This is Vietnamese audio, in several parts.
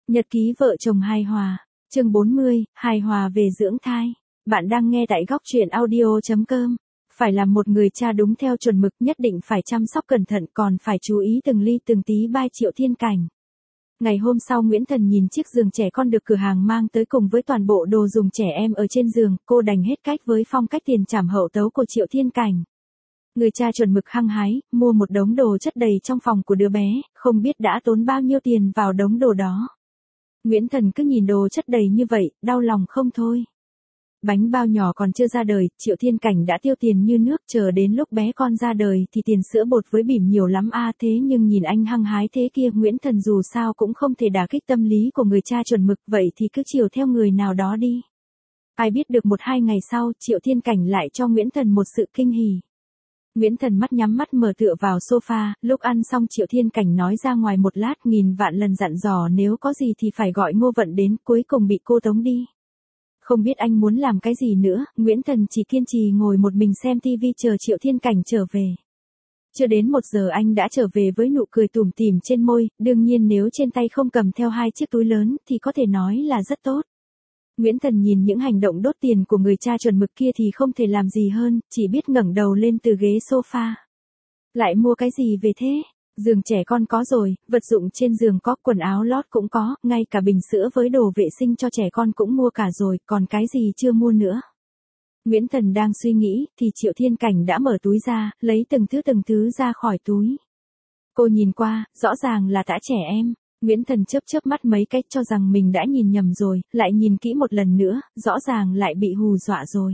Nhật ký vợ chồng hài hòa, chương 40, hài hòa về dưỡng thai. Bạn đang nghe tại góc truyện audio.com. Phải làm một người cha đúng theo chuẩn mực, nhất định phải chăm sóc cẩn thận, còn phải chú ý từng ly từng tí by Triệu Thiên Cảnh. Ngày hôm sau Nguyễn Thần nhìn chiếc giường trẻ con được cửa hàng mang tới cùng với toàn bộ đồ dùng trẻ em ở trên giường, cô đành hết cách với phong cách tiền trảm hậu tấu của Triệu Thiên Cảnh. Người cha chuẩn mực hăng hái, mua một đống đồ chất đầy trong phòng của đứa bé, không biết đã tốn bao nhiêu tiền vào đống đồ đó. Nguyễn Thần cứ nhìn đồ chất đầy như vậy, đau lòng không thôi. Bánh bao nhỏ còn chưa ra đời, Triệu Thiên Cảnh đã tiêu tiền như nước, chờ đến lúc bé con ra đời thì tiền sữa bột với bỉm nhiều lắm thế nhưng nhìn anh hăng hái thế kia, Nguyễn Thần dù sao cũng không thể đả kích tâm lý của người cha chuẩn mực, vậy thì cứ chiều theo người nào đó đi. Ai biết được 1-2 ngày sau, Triệu Thiên Cảnh lại cho Nguyễn Thần một sự kinh hỉ. Nguyễn Thần mắt nhắm mắt mở tựa vào sofa, lúc ăn xong Triệu Thiên Cảnh nói ra ngoài một lát, nghìn vạn lần dặn dò nếu có gì thì phải gọi Ngô Vận đến, cuối cùng bị cô tống đi. Không biết anh muốn làm cái gì nữa, Nguyễn Thần chỉ kiên trì ngồi một mình xem tivi chờ Triệu Thiên Cảnh trở về. Chưa đến 1 giờ anh đã trở về với nụ cười tủm tỉm trên môi, đương nhiên nếu trên tay không cầm theo 2 chiếc túi lớn thì có thể nói là rất tốt. Nguyễn Thần nhìn những hành động đốt tiền của người cha chuẩn mực kia thì không thể làm gì hơn, chỉ biết ngẩng đầu lên từ ghế sofa. Lại mua cái gì về thế? Giường trẻ con có rồi, vật dụng trên giường có, quần áo lót cũng có, ngay cả bình sữa với đồ vệ sinh cho trẻ con cũng mua cả rồi, còn cái gì chưa mua nữa? Nguyễn Thần đang suy nghĩ, thì Triệu Thiên Cảnh đã mở túi ra, lấy từng thứ ra khỏi túi. Cô nhìn qua, rõ ràng là tã trẻ em. Nguyễn Thần chớp mắt mấy cách cho rằng mình đã nhìn nhầm rồi, lại nhìn kỹ một lần nữa, rõ ràng lại bị hù dọa rồi.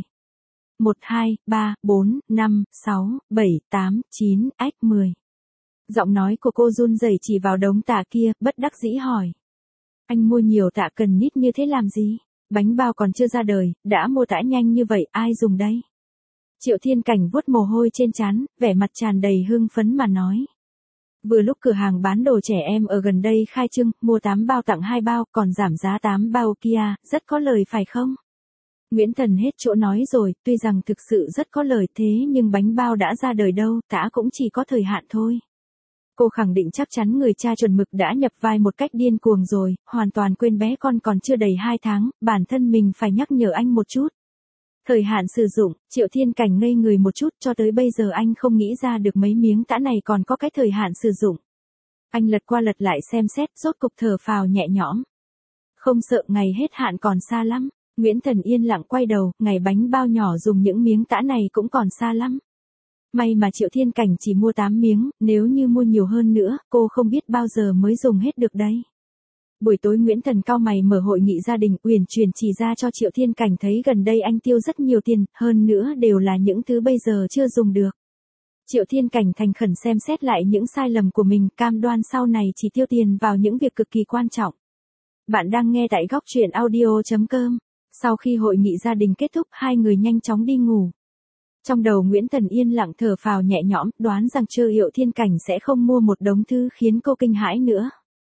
1, 2, 3, 4, 5, 6, 7, 8, 9, 10. Giọng nói của cô run rẩy chỉ vào đống tạ kia, bất đắc dĩ hỏi. Anh mua nhiều tạ cần nít như thế làm gì? Bánh bao còn chưa ra đời, đã mua tã nhanh như vậy, ai dùng đây? Triệu Thiên Cảnh vuốt mồ hôi trên trán, vẻ mặt tràn đầy hưng phấn mà nói. Vừa lúc cửa hàng bán đồ trẻ em ở gần đây khai trương, mua 8 bao tặng 2 bao, còn giảm giá 8 bao kia, rất có lời phải không? Nguyễn Thần hết chỗ nói rồi, tuy rằng thực sự rất có lời thế nhưng bánh bao đã ra đời đâu, tã cũng chỉ có thời hạn thôi. Cô khẳng định chắc chắn người cha chuẩn mực đã nhập vai một cách điên cuồng rồi, hoàn toàn quên bé con còn chưa đầy 2 tháng, bản thân mình phải nhắc nhở anh một chút. Thời hạn sử dụng, Triệu Thiên Cảnh ngây người một chút, cho tới bây giờ anh không nghĩ ra được mấy miếng tã này còn có cái thời hạn sử dụng. Anh lật qua lật lại xem xét, rốt cục thở phào nhẹ nhõm. Không sợ ngày hết hạn còn xa lắm. Nguyễn Thần yên lặng quay đầu, ngày bánh bao nhỏ dùng những miếng tã này cũng còn xa lắm. May mà Triệu Thiên Cảnh chỉ mua 8 miếng, nếu như mua nhiều hơn nữa, cô không biết bao giờ mới dùng hết được đấy. Buổi tối Nguyễn Thần cau mày mở hội nghị gia đình, uyển chuyển chỉ ra cho Triệu Thiên Cảnh thấy gần đây anh tiêu rất nhiều tiền, hơn nữa đều là những thứ bây giờ chưa dùng được. Triệu Thiên Cảnh thành khẩn xem xét lại những sai lầm của mình, cam đoan sau này chỉ tiêu tiền vào những việc cực kỳ quan trọng. Bạn đang nghe tại góc truyện audio.com. Sau khi hội nghị gia đình kết thúc, hai người nhanh chóng đi ngủ. Trong đầu Nguyễn Thần yên lặng thở phào nhẹ nhõm, đoán rằng Triệu Thiên Cảnh sẽ không mua một đống thứ khiến cô kinh hãi nữa.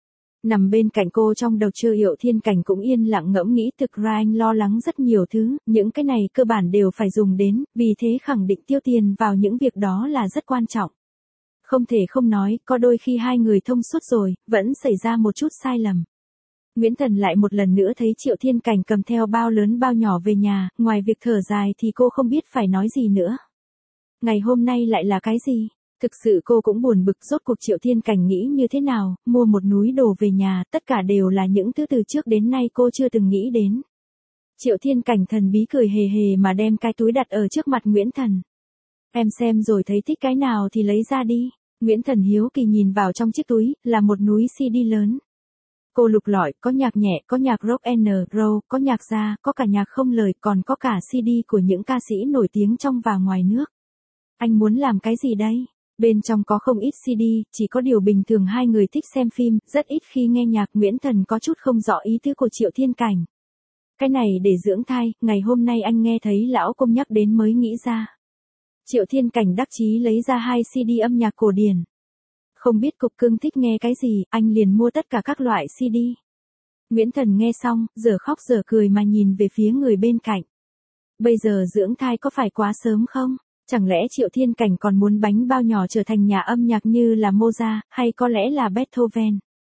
Nằm bên cạnh cô trong đầu Triệu Thiên Cảnh cũng yên lặng ngẫm nghĩ, thực ra anh lo lắng rất nhiều thứ, những cái này cơ bản đều phải dùng đến, vì thế khẳng định tiêu tiền vào những việc đó là rất quan trọng. Không thể không nói, có đôi khi hai người thông suốt rồi, vẫn xảy ra một chút sai lầm. Nguyễn Thần lại một lần nữa thấy Triệu Thiên Cảnh cầm theo bao lớn bao nhỏ về nhà, ngoài việc thở dài thì cô không biết phải nói gì nữa. Ngày hôm nay lại là cái gì? Thực sự cô cũng buồn bực, rốt cuộc Triệu Thiên Cảnh nghĩ như thế nào, mua một núi đồ về nhà, tất cả đều là những thứ từ trước đến nay cô chưa từng nghĩ đến. Triệu Thiên Cảnh thần bí cười hề hề mà đem cái túi đặt ở trước mặt Nguyễn Thần. Em xem rồi thấy thích cái nào thì lấy ra đi. Nguyễn Thần hiếu kỳ nhìn vào trong chiếc túi, là một núi CD lớn. Cô lục lọi, có nhạc nhẹ, có nhạc rock and roll, có nhạc jazz, có cả nhạc không lời, còn có cả CD của những ca sĩ nổi tiếng trong và ngoài nước. Anh muốn làm cái gì đây? Bên trong có không ít CD, chỉ có điều bình thường hai người thích xem phim, rất ít khi nghe nhạc. Nguyễn Thần có chút không rõ ý tứ của Triệu Thiên Cảnh. Cái này để dưỡng thai, ngày hôm nay anh nghe thấy lão công nhắc đến mới nghĩ ra. Triệu Thiên Cảnh đắc chí lấy ra 2 CD âm nhạc cổ điển. Không biết cục cưng thích nghe cái gì, anh liền mua tất cả các loại CD. Nguyễn Thần nghe xong, giờ khóc giờ cười mà nhìn về phía người bên cạnh. Bây giờ dưỡng thai có phải quá sớm không? Chẳng lẽ Triệu Thiên Cảnh còn muốn bánh bao nhỏ trở thành nhà âm nhạc như là Mozart, hay có lẽ là Beethoven?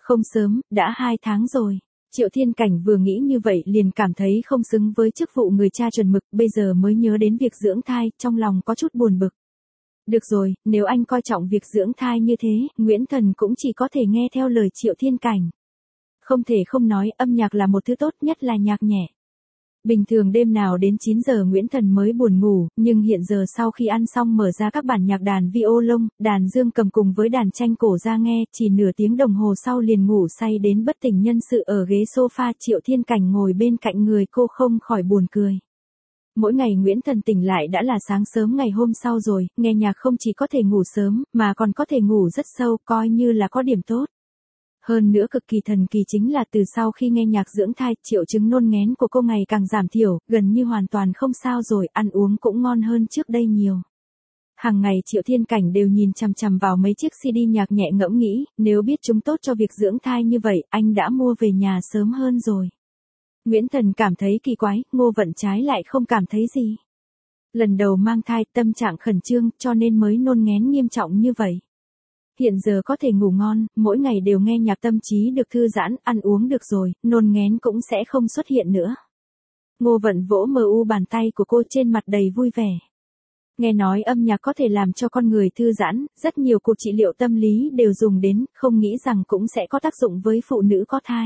Không sớm, đã 2 tháng rồi. Triệu Thiên Cảnh vừa nghĩ như vậy liền cảm thấy không xứng với chức vụ người cha chuẩn mực, bây giờ mới nhớ đến việc dưỡng thai, trong lòng có chút buồn bực. Được rồi, nếu anh coi trọng việc dưỡng thai như thế, Nguyễn Thần cũng chỉ có thể nghe theo lời Triệu Thiên Cảnh. Không thể không nói, âm nhạc là một thứ tốt, nhất là nhạc nhẹ. Bình thường đêm nào đến 9 giờ Nguyễn Thần mới buồn ngủ, nhưng hiện giờ sau khi ăn xong mở ra các bản nhạc đàn violon, đàn dương cầm cùng với đàn tranh cổ ra nghe, chỉ nửa tiếng đồng hồ sau liền ngủ say đến bất tỉnh nhân sự ở ghế sofa. Triệu Thiên Cảnh ngồi bên cạnh người cô không khỏi buồn cười. Mỗi ngày Nguyễn Thần tỉnh lại đã là sáng sớm ngày hôm sau rồi, nghe nhạc không chỉ có thể ngủ sớm, mà còn có thể ngủ rất sâu, coi như là có điểm tốt. Hơn nữa cực kỳ thần kỳ chính là từ sau khi nghe nhạc dưỡng thai, triệu chứng nôn nghén của cô ngày càng giảm thiểu, gần như hoàn toàn không sao rồi, ăn uống cũng ngon hơn trước đây nhiều. Hàng ngày Triệu Thiên Cảnh đều nhìn chằm chằm vào mấy chiếc CD nhạc nhẹ, ngẫm nghĩ, nếu biết chúng tốt cho việc dưỡng thai như vậy, anh đã mua về nhà sớm hơn rồi. Nguyễn Thần cảm thấy kỳ quái, Ngô Vận trái lại không cảm thấy gì. Lần đầu mang thai, tâm trạng khẩn trương, cho nên mới nôn nghén nghiêm trọng như vậy. Hiện giờ có thể ngủ ngon, mỗi ngày đều nghe nhạc, tâm trí được thư giãn, ăn uống được rồi, nôn nghén cũng sẽ không xuất hiện nữa. Ngô Vận vỗ bàn tay của cô, trên mặt đầy vui vẻ. Nghe nói âm nhạc có thể làm cho con người thư giãn, rất nhiều cuộc trị liệu tâm lý đều dùng đến, không nghĩ rằng cũng sẽ có tác dụng với phụ nữ có thai.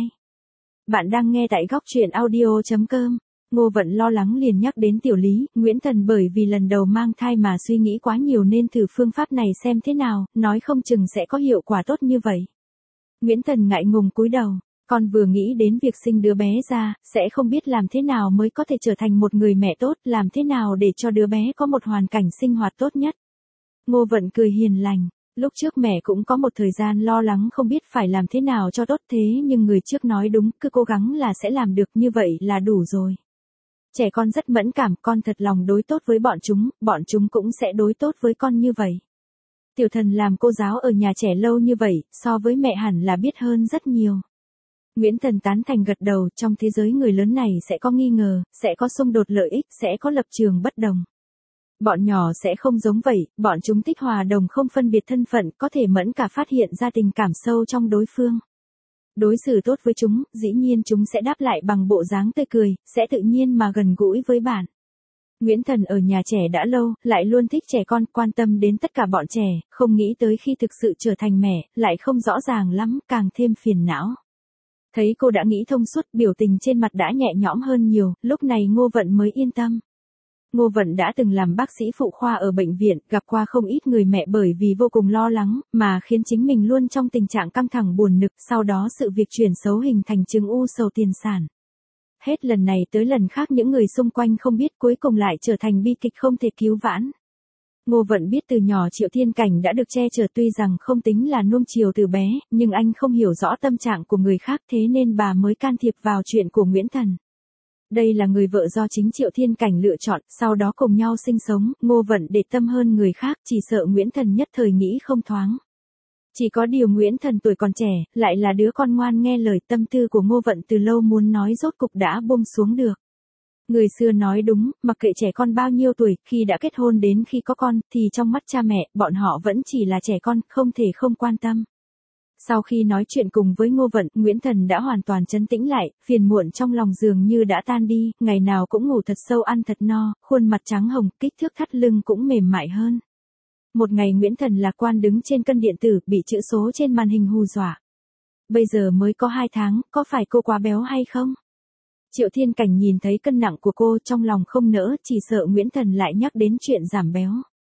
Bạn đang nghe tại góc truyện audio.com. Ngô Vận lo lắng liền nhắc đến Tiểu Lý, Nguyễn Thần bởi vì lần đầu mang thai mà suy nghĩ quá nhiều nên thử phương pháp này xem thế nào, nói không chừng sẽ có hiệu quả tốt như vậy. Nguyễn Thần ngại ngùng cúi đầu, con vừa nghĩ đến việc sinh đứa bé ra, sẽ không biết làm thế nào mới có thể trở thành một người mẹ tốt, làm thế nào để cho đứa bé có một hoàn cảnh sinh hoạt tốt nhất. Ngô Vận cười hiền lành. Lúc trước mẹ cũng có một thời gian lo lắng không biết phải làm thế nào cho tốt, thế nhưng người trước nói đúng, cứ cố gắng là sẽ làm được, như vậy là đủ rồi. Trẻ con rất mẫn cảm, con thật lòng đối tốt với bọn chúng cũng sẽ đối tốt với con như vậy. Tiểu Thần làm cô giáo ở nhà trẻ lâu như vậy, so với mẹ hẳn là biết hơn rất nhiều. Nguyễn Thần tán thành gật đầu, trong thế giới người lớn này sẽ có nghi ngờ, sẽ có xung đột lợi ích, sẽ có lập trường bất đồng. Bọn nhỏ sẽ không giống vậy, bọn chúng thích hòa đồng, không phân biệt thân phận, có thể mẫn cả phát hiện ra tình cảm sâu trong đối phương. Đối xử tốt với chúng, dĩ nhiên chúng sẽ đáp lại bằng bộ dáng tươi cười, sẽ tự nhiên mà gần gũi với bạn. Nguyễn Thần ở nhà trẻ đã lâu, lại luôn thích trẻ con, quan tâm đến tất cả bọn trẻ, không nghĩ tới khi thực sự trở thành mẹ, lại không rõ ràng lắm, càng thêm phiền não. Thấy cô đã nghĩ thông suốt, biểu tình trên mặt đã nhẹ nhõm hơn nhiều, lúc này Ngô Vận mới yên tâm. Ngô Vận đã từng làm bác sĩ phụ khoa ở bệnh viện, gặp qua không ít người mẹ bởi vì vô cùng lo lắng, mà khiến chính mình luôn trong tình trạng căng thẳng buồn nực, sau đó sự việc chuyển xấu hình thành chứng u sầu tiền sản. Hết lần này tới lần khác những người xung quanh không biết, cuối cùng lại trở thành bi kịch không thể cứu vãn. Ngô Vận biết từ nhỏ Triệu Thiên Cảnh đã được che chở, tuy rằng không tính là nuông chiều từ bé, nhưng anh không hiểu rõ tâm trạng của người khác, thế nên bà mới can thiệp vào chuyện của Nguyễn Thần. Đây là người vợ do chính Triệu Thiên Cảnh lựa chọn, sau đó cùng nhau sinh sống, Ngô Vận để tâm hơn người khác, chỉ sợ Nguyễn Thần nhất thời nghĩ không thoáng. Chỉ có điều Nguyễn Thần tuổi còn trẻ, lại là đứa con ngoan nghe lời, tâm tư của Ngô Vận từ lâu muốn nói rốt cục đã buông xuống được. Người xưa nói đúng, mặc kệ trẻ con bao nhiêu tuổi, khi đã kết hôn đến khi có con, thì trong mắt cha mẹ, bọn họ vẫn chỉ là trẻ con, không thể không quan tâm. Sau khi nói chuyện cùng với Ngô Vận, Nguyễn Thần đã hoàn toàn trấn tĩnh lại, phiền muộn trong lòng dường như đã tan đi, ngày nào cũng ngủ thật sâu, ăn thật no, khuôn mặt trắng hồng, kích thước thắt lưng cũng mềm mại hơn. Một ngày Nguyễn Thần lạc quan đứng trên cân điện tử, bị chữ số trên màn hình hù dọa. Bây giờ mới có 2 tháng, có phải cô quá béo hay không? Triệu Thiên Cảnh nhìn thấy cân nặng của cô, trong lòng không nỡ, chỉ sợ Nguyễn Thần lại nhắc đến chuyện giảm béo.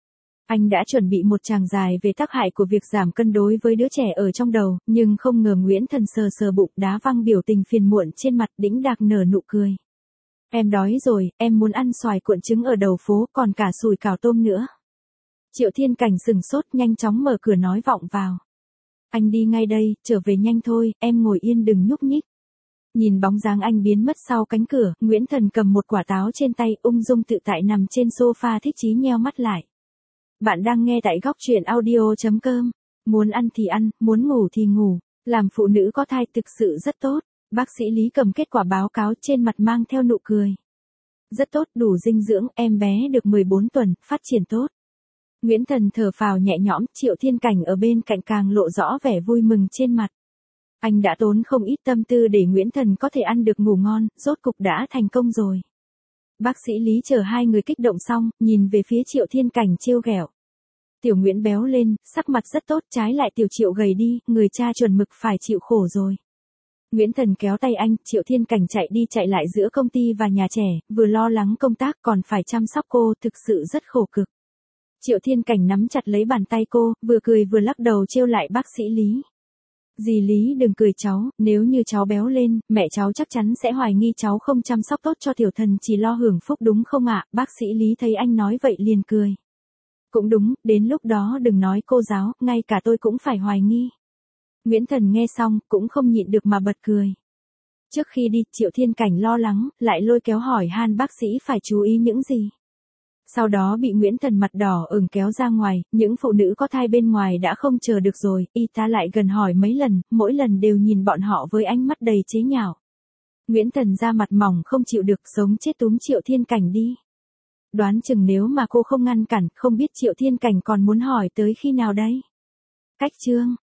Anh đã chuẩn bị một tràng dài về tác hại của việc giảm cân đối với đứa trẻ ở trong đầu, nhưng không ngờ Nguyễn Thần sờ sờ bụng, đá văng biểu tình phiền muộn trên mặt, đĩnh đạc nở nụ cười. Em đói rồi, em muốn ăn xoài cuộn trứng ở đầu phố, còn cả sủi cảo tôm nữa. Triệu Thiên Cảnh sừng sốt, nhanh chóng mở cửa nói vọng vào. Anh đi ngay đây, trở về nhanh thôi, em ngồi yên đừng nhúc nhích. Nhìn bóng dáng anh biến mất sau cánh cửa, Nguyễn Thần cầm một quả táo trên tay, ung dung tự tại nằm trên sofa, thích chí nheo mắt lại. Bạn đang nghe tại góc truyện audio.com. Muốn ăn thì ăn, muốn ngủ thì ngủ. Làm phụ nữ có thai thực sự rất tốt. Bác sĩ Lý cầm kết quả báo cáo, trên mặt mang theo nụ cười. Rất tốt, đủ dinh dưỡng, em bé được 14 tuần, phát triển tốt. Nguyễn Thần thở phào nhẹ nhõm, Triệu Thiên Cảnh ở bên cạnh càng lộ rõ vẻ vui mừng trên mặt. Anh đã tốn không ít tâm tư để Nguyễn Thần có thể ăn được ngủ ngon, rốt cục đã thành công rồi. Bác sĩ Lý chờ hai người kích động xong, nhìn về phía Triệu Thiên Cảnh trêu ghẹo. Tiểu Nguyễn béo lên, sắc mặt rất tốt, trái lại Tiểu Triệu gầy đi, người cha chuẩn mực phải chịu khổ rồi. Nguyễn Thần kéo tay anh, Triệu Thiên Cảnh chạy đi chạy lại giữa công ty và nhà trẻ, vừa lo lắng công tác còn phải chăm sóc cô, thực sự rất khổ cực. Triệu Thiên Cảnh nắm chặt lấy bàn tay cô, vừa cười vừa lắc đầu trêu lại bác sĩ Lý. Dì Lý đừng cười cháu, nếu như cháu béo lên, mẹ cháu chắc chắn sẽ hoài nghi cháu không chăm sóc tốt cho tiểu thần, chỉ lo hưởng phúc đúng không ạ? Bác sĩ Lý thấy anh nói vậy liền cười. Cũng đúng, đến lúc đó đừng nói cô giáo, ngay cả tôi cũng phải hoài nghi. Nguyễn Thần nghe xong, cũng không nhịn được mà bật cười. Trước khi đi, Triệu Thiên Cảnh lo lắng, lại lôi kéo hỏi han bác sĩ phải chú ý những gì. Sau đó bị Nguyễn Thần mặt đỏ ửng kéo ra ngoài, những phụ nữ có thai bên ngoài đã không chờ được rồi, y tá lại gần hỏi mấy lần, mỗi lần đều nhìn bọn họ với ánh mắt đầy chế nhạo. Nguyễn Thần ra mặt mỏng không chịu được, sống chết túm Triệu Thiên Cảnh đi. Đoán chừng nếu mà cô không ngăn cản, không biết Triệu Thiên Cảnh còn muốn hỏi tới khi nào đây. Cách chương